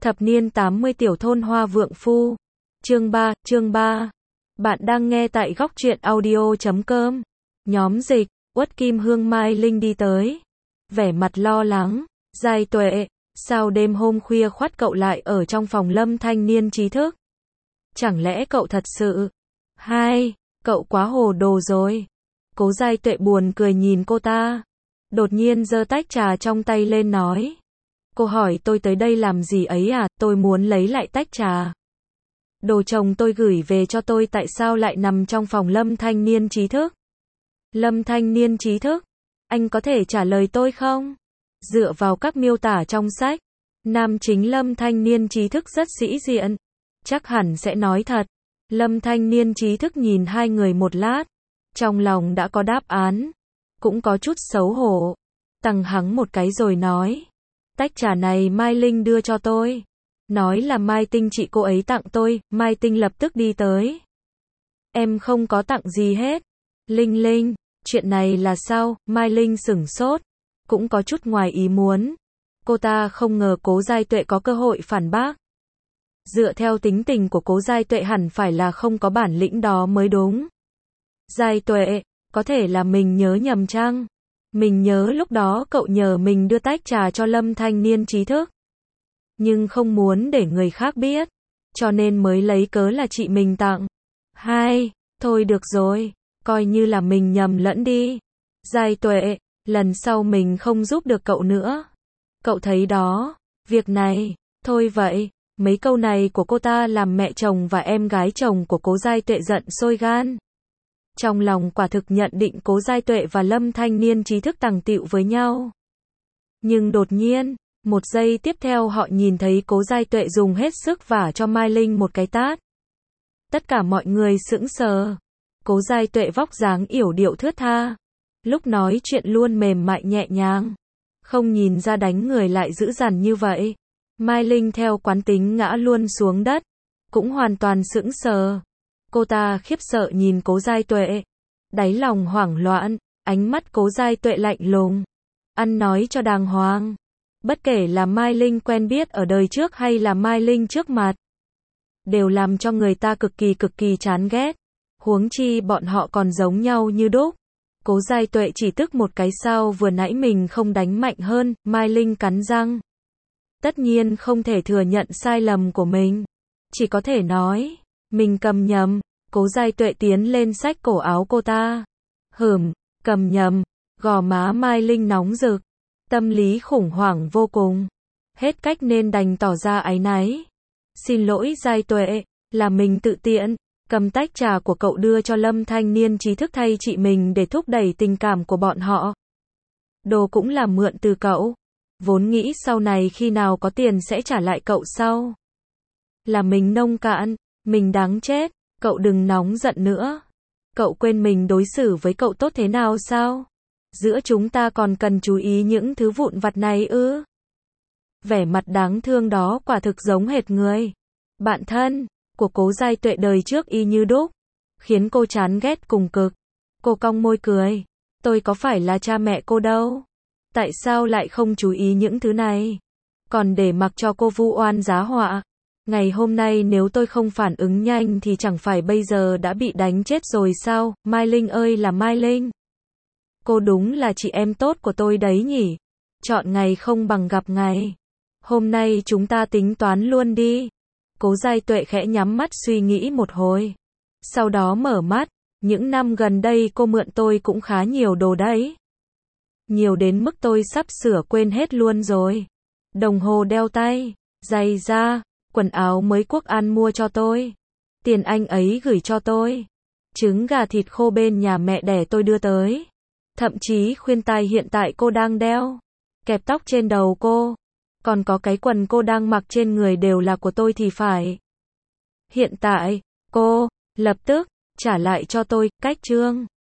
Thập niên 80 tiểu thôn Hoa Vượng Phu. Chương 3. Bạn đang nghe tại góc truyện audio.com. Nhóm dịch, Uất Kim Hương Mai Linh đi tới. Vẻ mặt lo lắng. Giai Tuệ, sao đêm hôm khuya khoắt cậu lại ở trong phòng Lâm thanh niên trí thức? Chẳng lẽ cậu thật sự... Cậu quá hồ đồ rồi. Cố Giai Tuệ buồn cười nhìn cô ta. Đột nhiên giơ tách trà trong tay lên nói. Cô hỏi tôi tới đây làm gì ấy à, tôi muốn lấy lại tách trà. Đồ chồng tôi gửi về cho tôi tại sao lại nằm trong phòng Lâm thanh niên trí thức? Lâm thanh niên trí thức? Anh có thể trả lời tôi không? Dựa vào các miêu tả trong sách, nam chính Lâm thanh niên trí thức rất sĩ diện. Chắc hẳn sẽ nói thật. Lâm thanh niên trí thức nhìn hai người một lát. Trong lòng đã có đáp án. Cũng có chút xấu hổ. Tằng hắng một cái rồi nói. Tách trà này Mai Linh đưa cho tôi. Nói là Mai Tinh chị cô ấy tặng tôi. Mai Tinh lập tức đi tới. Em không có tặng gì hết. Linh, chuyện này là sao? Mai Linh sửng sốt. Cũng có chút ngoài ý muốn. Cô ta không ngờ Cố Giai Tuệ có cơ hội phản bác. Dựa theo tính tình của Cố Giai Tuệ hẳn phải là không có bản lĩnh đó mới đúng. Giai Tuệ, có thể là mình nhớ nhầm chăng? Mình nhớ lúc đó cậu nhờ mình đưa tách trà cho Lâm thanh niên trí thức. Nhưng không muốn để người khác biết. Cho nên mới lấy cớ là chị mình tặng. Thôi được rồi. Coi như là mình nhầm lẫn đi. Giai Tuệ, lần sau mình không giúp được cậu nữa. Cậu thấy đó. Việc này, thôi vậy. Mấy câu này của cô ta làm mẹ chồng và em gái chồng của Cố Giai Tuệ giận sôi gan. Trong lòng quả thực nhận định Cố Giai Tuệ và Lâm thanh niên trí thức tằng tịu với nhau. Nhưng đột nhiên, một giây tiếp theo họ nhìn thấy Cố Giai Tuệ dùng hết sức vả cho Mai Linh một cái tát. Tất cả mọi người sững sờ. Cố Giai Tuệ vóc dáng yểu điệu thướt tha. Lúc nói chuyện luôn mềm mại nhẹ nhàng. Không nhìn ra đánh người lại dữ dằn như vậy. Mai Linh theo quán tính ngã luôn xuống đất. Cũng hoàn toàn sững sờ. Cô ta khiếp sợ nhìn Cố Giai Tuệ. Đáy lòng hoảng loạn. Ánh mắt Cố Giai Tuệ lạnh lùng. Ăn nói cho đàng hoàng. Bất kể là Mai Linh quen biết ở đời trước hay là Mai Linh trước mặt. Đều làm cho người ta cực kỳ chán ghét. Huống chi bọn họ còn giống nhau như đúc. Cố Giai Tuệ chỉ tức một cái sao vừa nãy mình không đánh mạnh hơn. Mai Linh cắn răng. Tất nhiên không thể thừa nhận sai lầm của mình. Chỉ có thể nói. Mình cầm nhầm. Cố Giai Tuệ tiến lên xách cổ áo cô ta. Cầm nhầm. Gò má Mai Linh nóng rực. Tâm lý khủng hoảng vô cùng. Hết cách nên đành tỏ ra áy náy. Xin lỗi Giai Tuệ. Là mình tự tiện. Cầm tách trà của cậu đưa cho Lâm thanh niên trí thức thay chị mình để thúc đẩy tình cảm của bọn họ. Đồ cũng là mượn từ cậu. Vốn nghĩ sau này khi nào có tiền sẽ trả lại cậu sau. Là mình nông cạn. Mình đáng chết. Cậu đừng nóng giận nữa. Cậu quên mình đối xử với cậu tốt thế nào sao? Giữa chúng ta còn cần chú ý những thứ vụn vặt này ư? Vẻ mặt đáng thương đó quả thực giống hệt người bạn thân của Cố Giai Tuệ đời trước y như đúc. Khiến cô chán ghét cùng cực. Cô cong môi cười. Tôi có phải là cha mẹ cô đâu. Tại sao lại không chú ý những thứ này? Còn để mặc cho cô vu oan giá họa. Ngày hôm nay nếu tôi không phản ứng nhanh thì chẳng phải bây giờ đã bị đánh chết rồi sao? Mai Linh ơi là Mai Linh. Cô đúng là chị em tốt của tôi đấy nhỉ. Chọn ngày không bằng gặp ngày. Hôm nay chúng ta tính toán luôn đi. Cố Giai Tuệ khẽ nhắm mắt suy nghĩ một hồi. Sau đó mở mắt. Những năm gần đây cô mượn tôi cũng khá nhiều đồ đấy. Nhiều đến mức tôi sắp sửa quên hết luôn rồi. Đồng hồ đeo tay, giày da, quần áo mới Quốc An mua cho tôi. Tiền anh ấy gửi cho tôi. Trứng gà thịt khô bên nhà mẹ đẻ tôi đưa tới. Thậm chí khuyên tai hiện tại cô đang đeo. Kẹp tóc trên đầu cô. Còn có cái quần cô đang mặc trên người đều là của tôi thì phải. Hiện tại, cô, lập tức, trả lại cho tôi, cách trương.